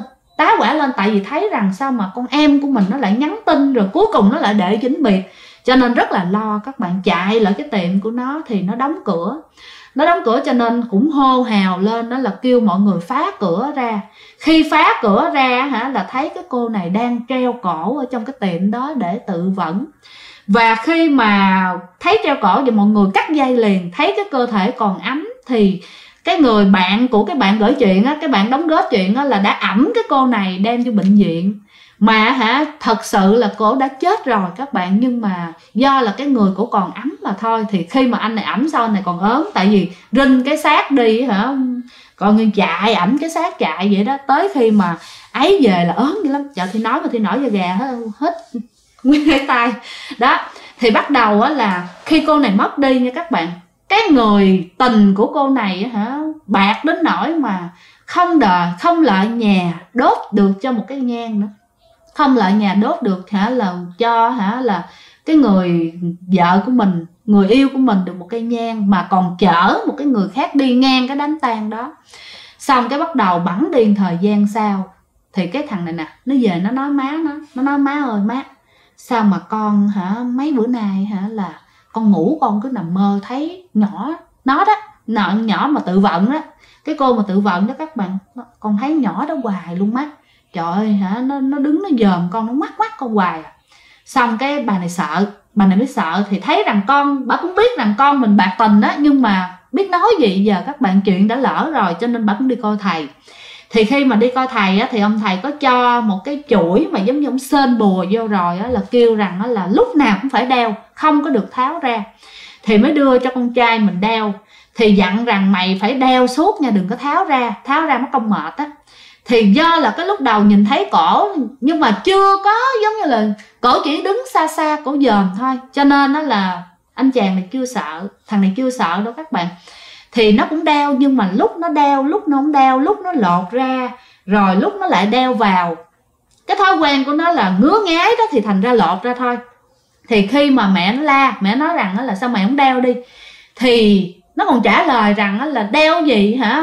Tại vì thấy rằng sao mà con em của mình nó lại nhắn tin, rồi cuối cùng nó lại để chính biệt. Cho nên rất là lo các bạn, chạy lại cái tiệm của nó thì nó đóng cửa. Cho nên cũng hô hào lên, đó là kêu mọi người phá cửa ra. Khi phá cửa ra là thấy cái cô này đang treo cổ ở trong cái tiệm đó để tự vẫn. Và khi mà thấy treo cổ thì mọi người cắt dây liền, thấy cái cơ thể còn ấm. Thì cái người bạn của cái bạn gửi chuyện cái bạn đóng góp chuyện là đã ẵm cái cô này đem vô bệnh viện. Mà thật sự là cổ đã chết rồi các bạn, nhưng mà do là cái người cổ còn ấm mà thôi. Thì khi mà anh này ẩm sau này còn ớn, tại vì rinh cái xác đi còn người chạy ẩm cái xác chạy vậy đó. Tới khi mà ấy về là ớn dữ lắm, Thi nói mà Thi nổi da gà hết nguyên cái tay đó. Thì bắt đầu á là khi cô này mất đi nha các bạn, cái người tình của cô này hả bạc đến nỗi mà không lợi nhà đốt được cho một cái nhang nữa, không lợi nhà đốt được hả là cho hả là cái người vợ của mình, người yêu của mình được một cây nhang, mà còn chở một cái người khác đi ngang cái đám tang đó. Xong cái bắt đầu bẵng đi thời gian sau thì cái thằng này nè nó về nó nói má nó nói má ơi má, sao mà con hả mấy bữa nay hả là con ngủ con cứ nằm mơ thấy nhỏ nó đó, nhỏ mà tự vận đó, cái cô mà tự vận đó các bạn, con thấy nhỏ đó hoài luôn má, trời ơi hả nó đứng nó dòm con, nó mắt con hoài à. Xong cái bà này mới sợ, thì thấy rằng bà cũng biết rằng con mình bạc tình đó, nhưng mà biết nói gì giờ các bạn, chuyện đã lỡ rồi, cho nên bà cũng đi coi thầy. Thì khi mà đi coi thầy á, thì ông thầy có cho một cái chuỗi mà giống như ông sên bùa vô rồi á, là kêu rằng á, là lúc nào cũng phải đeo, không có được tháo ra. Thì mới đưa cho con trai mình đeo, thì dặn rằng mày phải đeo suốt nha, đừng có tháo ra mất công mệt á. Thì do là cái lúc đầu nhìn thấy cổ nhưng mà chưa có giống như là cổ chỉ đứng xa xa cổ dòm thôi, cho nên đó là anh chàng này chưa sợ, thằng này chưa sợ đâu các bạn. Thì nó cũng đeo, nhưng mà lúc nó đeo, lúc nó không đeo, lúc nó lột ra, rồi lúc nó lại đeo vào. Cái thói quen của nó là ngứa ngái đó, thì thành ra lột ra thôi. Thì khi mà mẹ nó la, mẹ nói rằng là sao mẹ không đeo đi, thì nó còn trả lời rằng là đeo gì hả,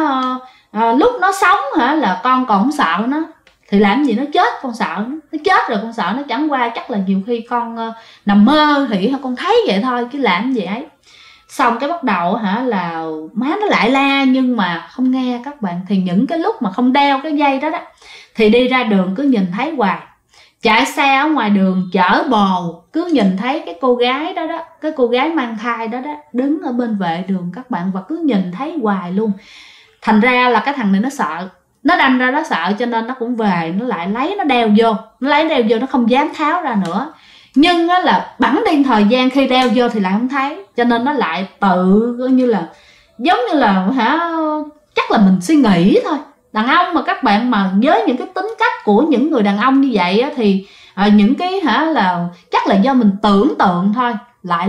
lúc nó sống hả là con còn không sợ nó, thì làm gì nó chết con sợ nó chết rồi con sợ nó, chẳng qua chắc là nhiều khi con nằm mơ thì con thấy vậy thôi chứ làm gì ấy. Xong cái bắt đầu hả là má nó lại la nhưng mà không nghe các bạn. Thì những cái lúc mà không đeo cái dây đó thì đi ra đường cứ nhìn thấy hoài, chạy xe ở ngoài đường chở bồ cứ nhìn thấy cái cô gái đó cái cô gái mang thai đó đứng ở bên vệ đường các bạn, và cứ nhìn thấy hoài luôn. Thành ra là cái thằng này nó sợ, nó đâm ra nó sợ, cho nên nó cũng về, nó lại lấy nó đeo vô, nó không dám tháo ra nữa. Nhưng á là bẵng đi thời gian, khi đeo vô thì lại không thấy, cho nên nó lại tự coi như là giống như là hả chắc là mình suy nghĩ thôi. Đàn ông mà các bạn, mà với những cái tính cách của những người đàn ông như vậy á, thì những cái hả là chắc là do mình tưởng tượng thôi. Lại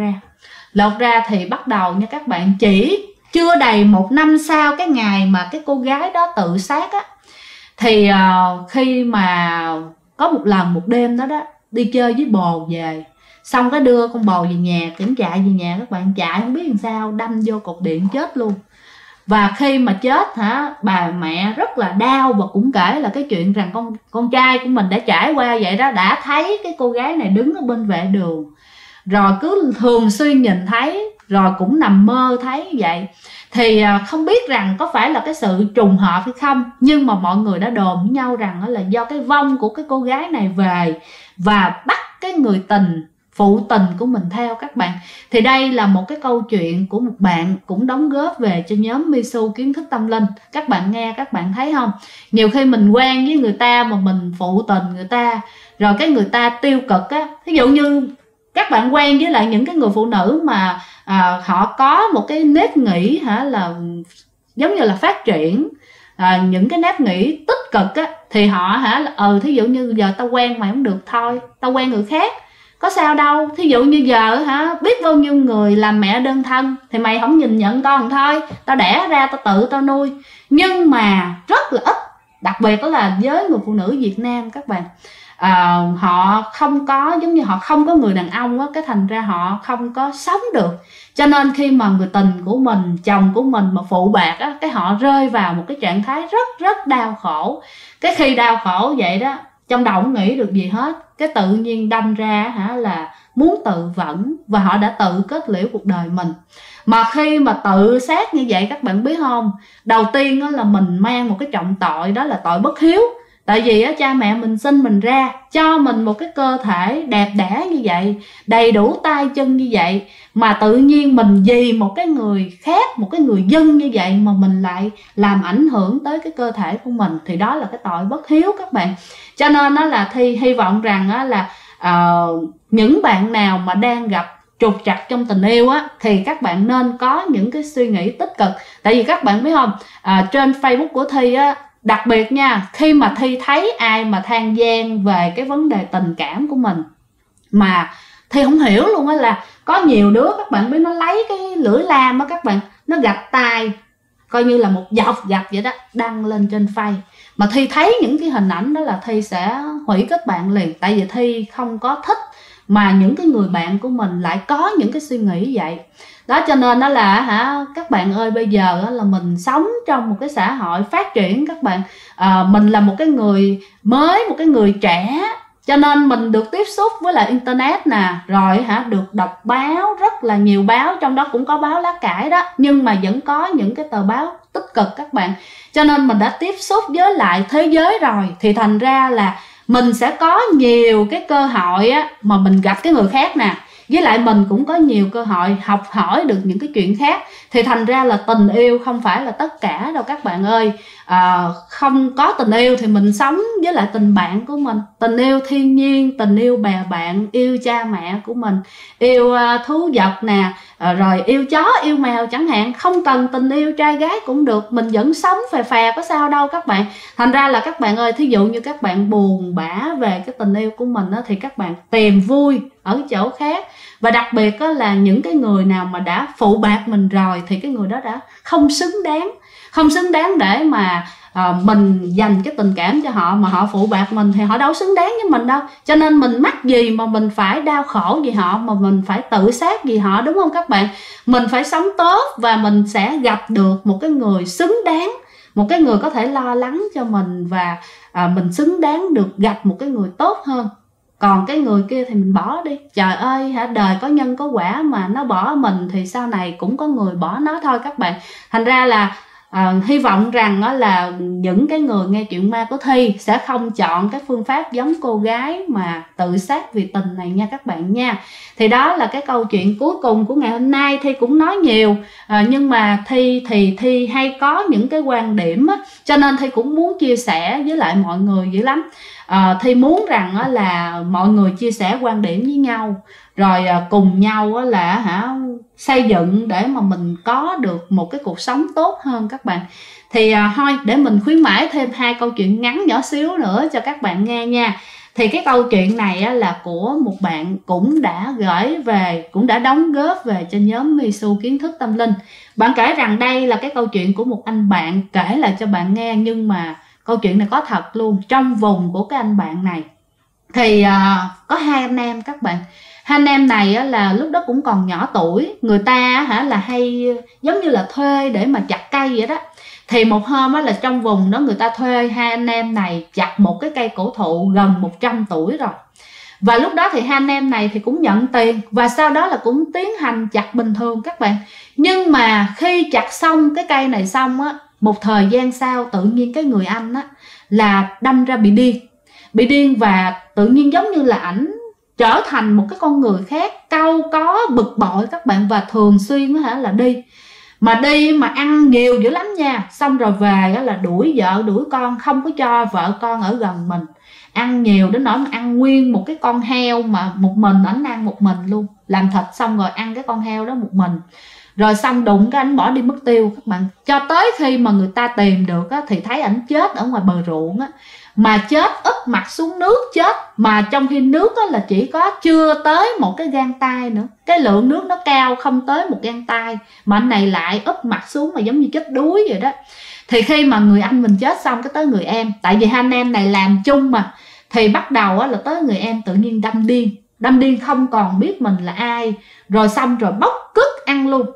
lột ra thì bắt đầu nha các bạn, chỉ chưa đầy 1 năm sau cái ngày mà cái cô gái đó tự sát á, thì khi mà có một lần một đêm đó đi chơi với bồ về, xong cái đưa con bồ về nhà, tỉnh chạy về nhà các bạn, chạy không biết làm sao đâm vô cột điện chết luôn. Và khi mà chết hả, bà mẹ rất là đau, và cũng kể là cái chuyện rằng con trai của mình đã trải qua vậy đó, đã thấy cái cô gái này đứng ở bên vệ đường, rồi cứ thường xuyên nhìn thấy, rồi cũng nằm mơ thấy vậy. Thì không biết rằng có phải là cái sự trùng hợp hay không, nhưng mà mọi người đã đồn với nhau rằng là do cái vong của cái cô gái này về và bắt cái người phụ tình của mình theo các bạn. Thì đây là một cái câu chuyện của một bạn cũng đóng góp về cho nhóm Misu Kiến Thức Tâm Linh. Các bạn nghe, các bạn thấy không, nhiều khi mình quen với người ta mà mình phụ tình người ta, rồi cái người ta tiêu cực á. Ví dụ như các bạn quen với lại những cái người phụ nữ mà họ có một cái nếp nghĩ hả là giống như là phát triển những cái nếp nghĩ tích cực á, thì họ hả là thí dụ như giờ tao quen mày không được thôi, tao quen người khác có sao đâu. Thí dụ như giờ hả biết bao nhiêu người làm mẹ đơn thân, thì mày không nhìn nhận con thôi, tao đẻ ra tao nuôi. Nhưng mà rất là ít, đặc biệt đó là với người phụ nữ Việt Nam các bạn, họ không có giống như họ không có người đàn ông á, cái thành ra họ không có sống được. Cho nên khi mà người tình của mình, chồng của mình mà phụ bạc á, cái họ rơi vào một cái trạng thái rất đau khổ. Cái khi đau khổ vậy đó, trong đầu không nghĩ được gì hết, cái tự nhiên đâm ra hả là muốn tự vẫn, và họ đã tự kết liễu cuộc đời mình. Mà khi mà tự sát như vậy các bạn biết không, đầu tiên đó là mình mang một cái trọng tội, đó là tội bất hiếu. Tại vì á, cha mẹ mình sinh mình ra, cho mình một cái cơ thể đẹp đẽ như vậy, đầy đủ tay chân như vậy, mà tự nhiên mình vì một cái người khác, một cái người dân như vậy mà mình lại làm ảnh hưởng tới cái cơ thể của mình, thì đó là cái tội bất hiếu các bạn. Cho nên nó là hy vọng rằng á, là những bạn nào mà đang gặp trục trặc trong tình yêu á, thì các bạn nên có những cái suy nghĩ tích cực. Tại vì các bạn biết không, trên Facebook của Thi á, đặc biệt nha, khi mà Thi thấy ai mà than vang về cái vấn đề tình cảm của mình, mà Thi không hiểu luôn á, là có nhiều đứa các bạn biết nó lấy cái lưỡi lam á các bạn, nó gạch tay coi như là một dọc gạch vậy đó, đăng lên trên face. Mà Thi thấy những cái hình ảnh đó là Thi sẽ hủy kết bạn liền, tại vì Thi không có thích mà những cái người bạn của mình lại có những cái suy nghĩ vậy đó. Cho nên đó là các bạn ơi, bây giờ là mình sống trong một cái xã hội phát triển các bạn. Mình là một cái người mới, một cái người trẻ, cho nên mình được tiếp xúc với lại internet nè, rồi được đọc báo, rất là nhiều báo, trong đó cũng có báo lá cải đó, nhưng mà vẫn có những cái tờ báo tích cực các bạn. Cho nên mình đã tiếp xúc với lại thế giới rồi, thì thành ra là mình sẽ có nhiều cái cơ hội á, mà mình gặp cái người khác nè, với lại mình cũng có nhiều cơ hội học hỏi được những cái chuyện khác. Thì thành ra là tình yêu không phải là tất cả đâu các bạn ơi. Không có tình yêu thì mình sống với lại tình bạn của mình, tình yêu thiên nhiên, tình yêu bè bạn, yêu cha mẹ của mình, yêu thú vật nè, rồi yêu chó yêu mèo chẳng hạn. Không cần tình yêu trai gái cũng được, mình vẫn sống phè phè có sao đâu các bạn. Thành ra là các bạn ơi, thí dụ như các bạn buồn bã về cái tình yêu của mình á, thì các bạn tìm vui ở chỗ khác. Và đặc biệt á, là những cái người nào mà đã phụ bạc mình rồi thì cái người đó đã không xứng đáng để mà mình dành cái tình cảm cho họ, mà họ phụ bạc mình thì họ đâu xứng đáng với mình đâu. Cho nên mình mắc gì mà mình phải đau khổ vì họ, mà mình phải tự sát vì họ, đúng không các bạn? Mình phải sống tốt và mình sẽ gặp được một cái người xứng đáng, một cái người có thể lo lắng cho mình, và mình xứng đáng được gặp một cái người tốt hơn. Còn cái người kia thì mình bỏ đi. Trời ơi, đời có nhân có quả, mà nó bỏ mình thì sau này cũng có người bỏ nó thôi các bạn. Thành ra là hy vọng rằng đó là những cái người nghe chuyện ma của Thi sẽ không chọn cái phương pháp giống cô gái mà tự sát vì tình này nha các bạn nha. Thì đó là cái câu chuyện cuối cùng của ngày hôm nay. Thi cũng nói nhiều, nhưng mà Thi hay có những cái quan điểm á, cho nên Thi cũng muốn chia sẻ với lại mọi người dữ lắm. Thi muốn rằng là mọi người chia sẻ quan điểm với nhau, rồi cùng nhau là xây dựng để mà mình có được một cái cuộc sống tốt hơn các bạn. Thì thôi để mình khuyến mãi thêm 2 câu chuyện ngắn nhỏ xíu nữa cho các bạn nghe nha. Thì cái câu chuyện này là của một bạn cũng đã gửi về, cũng đã đóng góp về cho nhóm Misu Kiến Thức Tâm Linh. Bạn kể rằng đây là cái câu chuyện của một anh bạn kể lại cho bạn nghe, nhưng mà câu chuyện này có thật luôn. Trong vùng của cái anh bạn này thì có 2 anh em các bạn. 2 anh em này là lúc đó cũng còn nhỏ tuổi. Người ta là hay giống như là thuê để mà chặt cây vậy đó. Thì một hôm là trong vùng đó người ta thuê 2 anh em này chặt một cái cây cổ thụ gần 100 tuổi rồi. Và lúc đó thì 2 anh em này thì cũng nhận tiền, và sau đó là cũng tiến hành chặt bình thường các bạn. Nhưng mà khi chặt xong cái cây này xong á, một thời gian sau tự nhiên cái người anh á là đâm ra bị điên, và tự nhiên giống như là ảnh trở thành một cái con người khác, cau có, bực bội các bạn, và thường xuyên là đi mà ăn nhiều dữ lắm nha. Xong rồi về là đuổi vợ đuổi con, không có cho vợ con ở gần mình. Ăn nhiều đến nỗi mà ăn nguyên một cái con heo mà một mình ảnh ăn một mình luôn, làm thịt xong rồi ăn cái con heo đó một mình. Rồi xong đụng cái ảnh bỏ đi mất tiêu các bạn. Cho tới khi mà người ta tìm được á, thì thấy ảnh chết ở ngoài bờ ruộng á, mà chết úp mặt xuống nước chết, mà trong khi nước á là chỉ có chưa tới một cái gang tay nữa. Cái lượng nước nó cao không tới một gang tay, mà anh này lại úp mặt xuống mà giống như chết đuối vậy đó. Thì khi mà người anh mình chết xong, cái tới người em, tại vì 2 anh em này làm chung mà, thì bắt đầu là tới người em tự nhiên đâm điên không còn biết mình là ai. Rồi xong rồi bóc cứt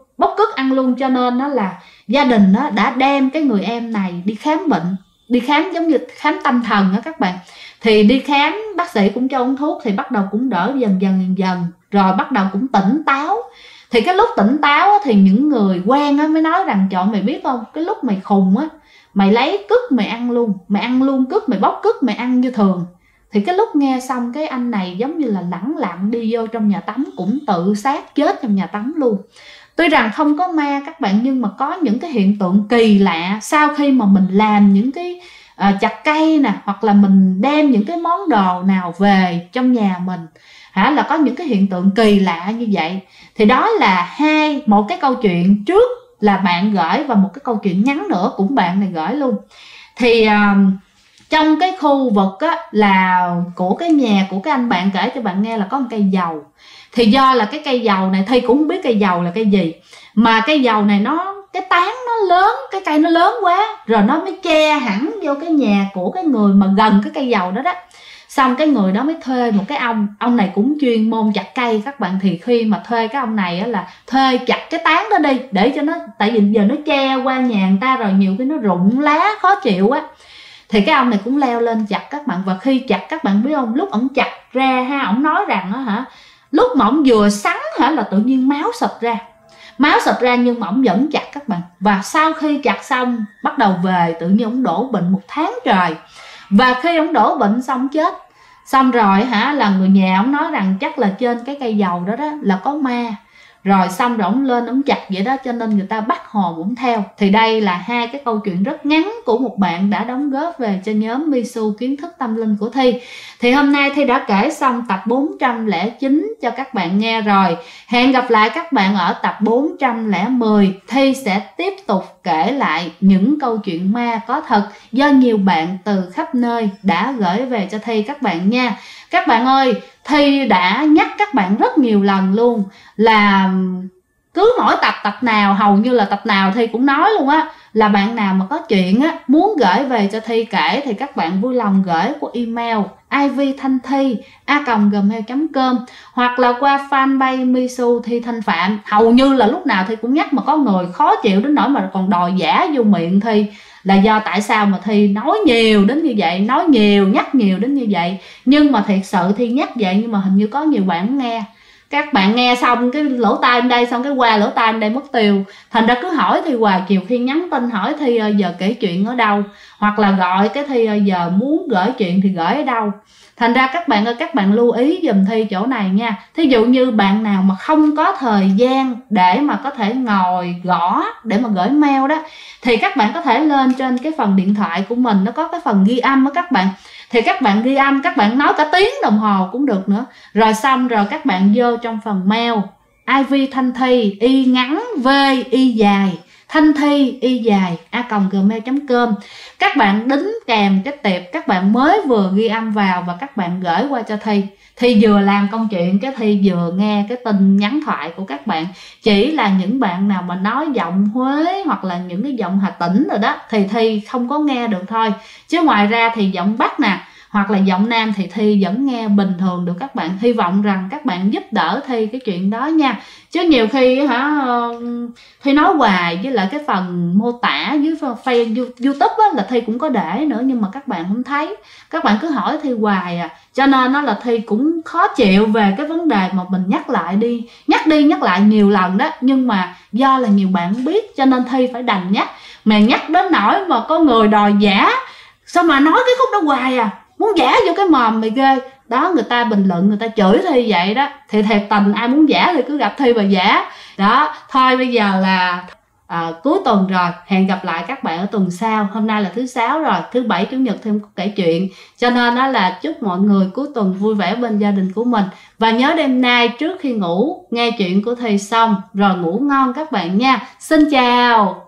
ăn luôn. Cho nên là gia đình đã đem cái người em này đi khám bệnh, đi khám giống như khám tâm thần á các bạn. Thì đi khám, bác sĩ cũng cho uống thuốc, thì bắt đầu cũng đỡ dần, rồi bắt đầu cũng tỉnh táo. Thì cái lúc tỉnh táo thì những người quen mới nói rằng: trời, mày biết không, cái lúc mày khùng á, mày lấy cứt mày ăn luôn cứt, mày bóc cứt mày ăn như thường. Thì cái lúc nghe xong, cái anh này giống như là lẳng lặng đi vô trong nhà tắm, cũng tự sát chết trong nhà tắm luôn. Tuy rằng không có ma các bạn, nhưng mà có những cái hiện tượng kỳ lạ sau khi mà mình làm những cái chặt cây nè, hoặc là mình đem những cái món đồ nào về trong nhà mình, là có những cái hiện tượng kỳ lạ như vậy. Thì đó là một cái câu chuyện trước là bạn gửi, và một cái câu chuyện ngắn nữa cũng bạn này gửi luôn. Thì Trong cái khu vực á, là của cái nhà của cái anh bạn kể cho bạn nghe là có một cây dầu. Thì do là cái cây dầu này Thi cũng không biết cây dầu là cây gì, mà cây dầu này cái tán nó lớn, cái cây nó lớn quá, rồi nó mới che hẳn vô cái nhà của cái người mà gần cái cây dầu đó đó. Xong cái người đó mới thuê một cái ông này cũng chuyên môn chặt cây các bạn. Thì khi mà thuê cái ông này á, là thuê chặt cái tán đó đi để cho nó, tại vì giờ nó che qua nhà người ta rồi nhiều khi nó rụng lá khó chịu á. Thì cái ông này cũng leo lên chặt các bạn. Và khi chặt các bạn biết không, lúc ổng chặt ra ha, ổng nói rằng á hả, lúc mà ổng vừa sắn hả là tự nhiên máu sụp ra, nhưng mà ổng vẫn chặt các bạn. Và sau khi chặt xong bắt đầu về, tự nhiên ổng đổ bệnh 1 tháng trời. Và khi ổng đổ bệnh xong chết, xong rồi hả, là người nhà ổng nói rằng chắc là trên cái cây dầu đó đó là có ma. Rồi xong rồi ổng lên ổng chặt vậy đó, cho nên người ta bắt hồn ổng theo. Thì đây là 2 cái câu chuyện rất ngắn của một bạn đã đóng góp về cho nhóm Misu kiến thức tâm linh của Thi. Thì hôm nay Thi đã kể xong tập 409 cho các bạn nghe rồi. Hẹn gặp lại các bạn ở tập 410. Thi sẽ tiếp tục kể lại những câu chuyện ma có thật do nhiều bạn từ khắp nơi đã gửi về cho Thi các bạn nha. Các bạn ơi, Thi đã nhắc các bạn rất nhiều lần luôn là cứ mỗi tập nào, hầu như là tập nào Thi cũng nói luôn á, là bạn nào mà có chuyện á muốn gửi về cho Thi kể thì các bạn vui lòng gửi qua email ivthanthi@gmail.com hoặc là qua fanpage Misu Thi Thanh Phạm. Hầu như là lúc nào Thi cũng nhắc, mà có người khó chịu đến nỗi mà còn đòi giả vô miệng Thi là do tại sao mà Thi nói nhiều đến như vậy, nhắc nhiều đến như vậy. Nhưng mà thiệt sự Thi nhắc vậy nhưng mà hình như có nhiều bạn không nghe. Các bạn nghe xong cái lỗ tai bên đây, xong cái qua lỗ tai bên đây mất tiêu. Thành ra cứ hỏi Thi hoài, chiều khi nhắn tin hỏi Thi giờ kể chuyện ở đâu, hoặc là gọi cái Thi giờ muốn gửi chuyện thì gửi ở đâu. Thành ra các bạn ơi, các bạn lưu ý giùm Thi chỗ này nha. Thí dụ như bạn nào mà không có thời gian để mà có thể ngồi gõ để mà gửi mail đó, thì các bạn có thể lên trên cái phần điện thoại của mình, nó có cái phần ghi âm đó các bạn. Thì các bạn ghi âm, các bạn nói cả tiếng đồng hồ cũng được nữa. Rồi xong rồi các bạn vô trong phần mail ivthanthi y ngắn v y dài thanh thi y dài @gmail.com. Các bạn đính kèm cái tệp các bạn mới vừa ghi âm vào và các bạn gửi qua cho Thi. Thi vừa làm công chuyện cái Thi vừa nghe cái tin nhắn thoại của các bạn. Chỉ là những bạn nào mà nói giọng Huế hoặc là những cái giọng Hà Tĩnh rồi đó thì Thi không có nghe được thôi. Chứ ngoài ra thì giọng Bắc nè hoặc là giọng Nam thì Thi vẫn nghe bình thường được các bạn. Hy vọng rằng các bạn giúp đỡ Thi cái chuyện đó nha. Chứ nhiều khi hả, Thi nói hoài, với lại cái phần mô tả dưới Facebook YouTube á, là Thi cũng có để nữa, nhưng mà các bạn không thấy. Các bạn cứ hỏi Thi hoài à. Cho nên nó là Thi cũng khó chịu về cái vấn đề mà mình nhắc nhắc lại nhiều lần đó. Nhưng mà do là nhiều bạn không biết cho nên Thi phải đành nhắc. Mà nhắc đến nỗi mà có người đòi giả, sao mà nói cái khúc đó hoài à, muốn giả vô cái mồm mày ghê đó. Người ta bình luận, người ta chửi Thi vậy đó. Thì thiệt tình ai muốn giả thì cứ gặp Thi và giả đó. Thôi bây giờ là cuối tuần rồi, hẹn gặp lại các bạn ở tuần sau. Hôm nay là thứ 6 rồi, thứ 7 chủ nhật thêm kể chuyện, cho nên đó là chúc mọi người cuối tuần vui vẻ bên gia đình của mình. Và nhớ đêm nay trước khi ngủ nghe chuyện của Thi xong rồi ngủ ngon các bạn nha. Xin chào.